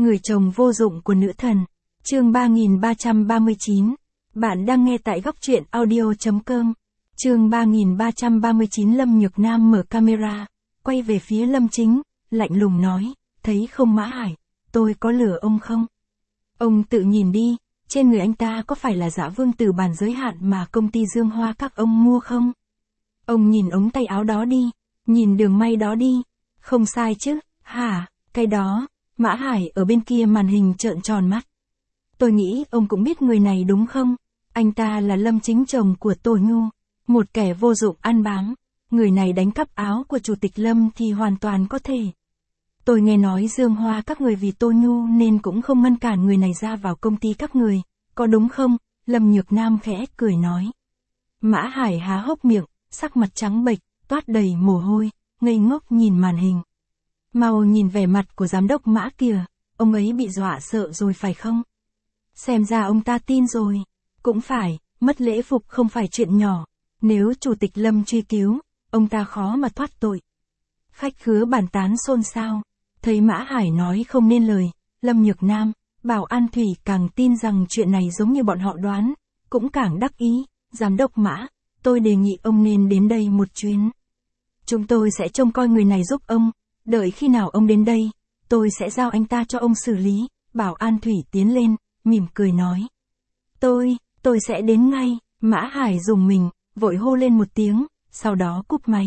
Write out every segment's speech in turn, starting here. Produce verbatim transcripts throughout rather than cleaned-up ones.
Người chồng vô dụng của nữ thần. Chương ba nghìn ba trăm ba mươi chín. Bạn đang nghe tại góc truyện audio chấm com. Chương ba nghìn ba trăm ba mươi chín. Lâm Nhược Nam mở camera, quay về phía Lâm Chính, lạnh lùng nói, thấy không Mã Hải, tôi có lừa ông không? Ông tự nhìn đi, trên người anh ta có phải là Dã Vương Tử bản giới hạn mà công ty Dương Hoa các ông mua không? Ông nhìn ống tay áo đó đi, nhìn đường may đó đi, không sai chứ, hả, cái đó. Mã Hải ở bên kia màn hình trợn tròn mắt. Tôi nghĩ ông cũng biết người này đúng không? Anh ta là Lâm Chính, chồng của Tô Nhu, một kẻ vô dụng ăn bám. Người này đánh cắp áo của Chủ tịch Lâm thì hoàn toàn có thể. Tôi nghe nói Dương Hoa các người vì Tô Nhu nên cũng không ngăn cản người này ra vào công ty các người, có đúng không? Lâm Nhược Nam khẽ cười nói. Mã Hải há hốc miệng, sắc mặt trắng bệch, toát đầy mồ hôi, ngây ngốc nhìn màn hình. Mau nhìn vẻ mặt của giám đốc Mã kìa, ông ấy bị dọa sợ rồi phải không? Xem ra ông ta tin rồi. Cũng phải, mất lễ phục không phải chuyện nhỏ. Nếu Chủ tịch Lâm truy cứu, ông ta khó mà thoát tội. Khách khứa bàn tán xôn xao. Thấy Mã Hải nói không nên lời, Lâm Nhược Nam, Bảo An Thủy càng tin rằng chuyện này giống như bọn họ đoán, cũng càng đắc ý. Giám đốc Mã, tôi đề nghị ông nên đến đây một chuyến. Chúng tôi sẽ trông coi người này giúp ông. Đợi khi nào ông đến đây, tôi sẽ giao anh ta cho ông xử lý. Bảo An Thủy tiến lên, mỉm cười nói. Tôi, tôi sẽ đến ngay. Mã Hải rùng mình, vội hô lên một tiếng, sau đó cúp máy.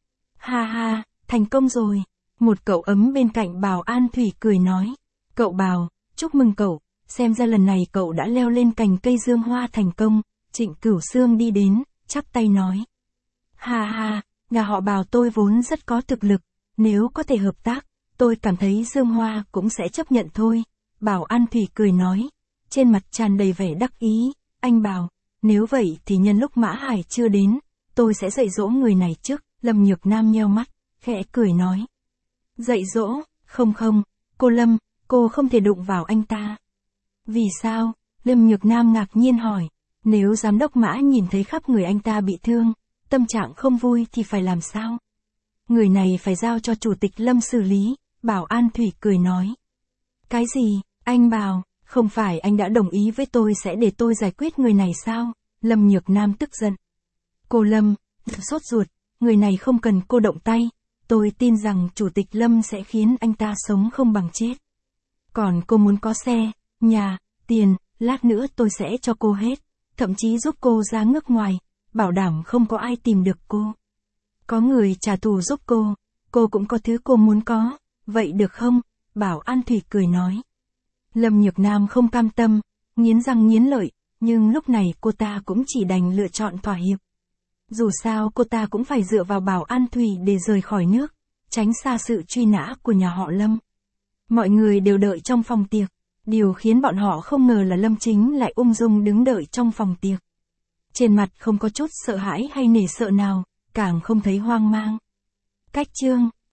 Ha ha, thành công rồi. Một cậu ấm bên cạnh Bảo An Thủy cười nói. Cậu Bảo, chúc mừng cậu, xem ra lần này cậu đã leo lên cành cây Dương Hoa thành công. Trịnh Cửu Xương đi đến, chắp tay nói. Ha ha, nhà họ Bảo tôi vốn rất có thực lực. Nếu có thể hợp tác, tôi cảm thấy Dương Hoa cũng sẽ chấp nhận thôi. Bảo An Thủy cười nói, trên mặt tràn đầy vẻ đắc ý. Anh Bảo, nếu vậy thì nhân lúc Mã Hải chưa đến, tôi sẽ dạy dỗ người này trước. Lâm Nhược Nam nheo mắt, khẽ cười nói. Dạy dỗ, không không, cô Lâm, cô không thể đụng vào anh ta. Vì sao? Lâm Nhược Nam ngạc nhiên hỏi. Nếu giám đốc Mã nhìn thấy khắp người anh ta bị thương, tâm trạng không vui thì phải làm sao? Người này phải giao cho Chủ tịch Lâm xử lý. Bảo An Thủy cười nói. Cái gì, anh Bảo, không phải anh đã đồng ý với tôi sẽ để tôi giải quyết người này sao? Lâm Nhược Nam tức giận. Cô Lâm, sốt ruột, người này không cần cô động tay. Tôi tin rằng Chủ tịch Lâm sẽ khiến anh ta sống không bằng chết. Còn cô muốn có xe, nhà, tiền, lát nữa tôi sẽ cho cô hết. Thậm chí giúp cô ra nước ngoài, bảo đảm không có ai tìm được cô. Có người trả thù giúp cô, cô cũng có thứ cô muốn có, vậy được không? Bảo An Thủy cười nói. Lâm Nhược Nam không cam tâm, nghiến răng nghiến lợi, nhưng lúc này cô ta cũng chỉ đành lựa chọn thỏa hiệp. Dù sao cô ta cũng phải dựa vào Bảo An Thủy để rời khỏi nước, tránh xa sự truy nã của nhà họ Lâm. Mọi người đều đợi trong phòng tiệc, điều khiến bọn họ không ngờ là Lâm Chính lại ung dung đứng đợi trong phòng tiệc. Trên mặt không có chút sợ hãi hay nể sợ nào, càng không thấy hoang mang. Cách chương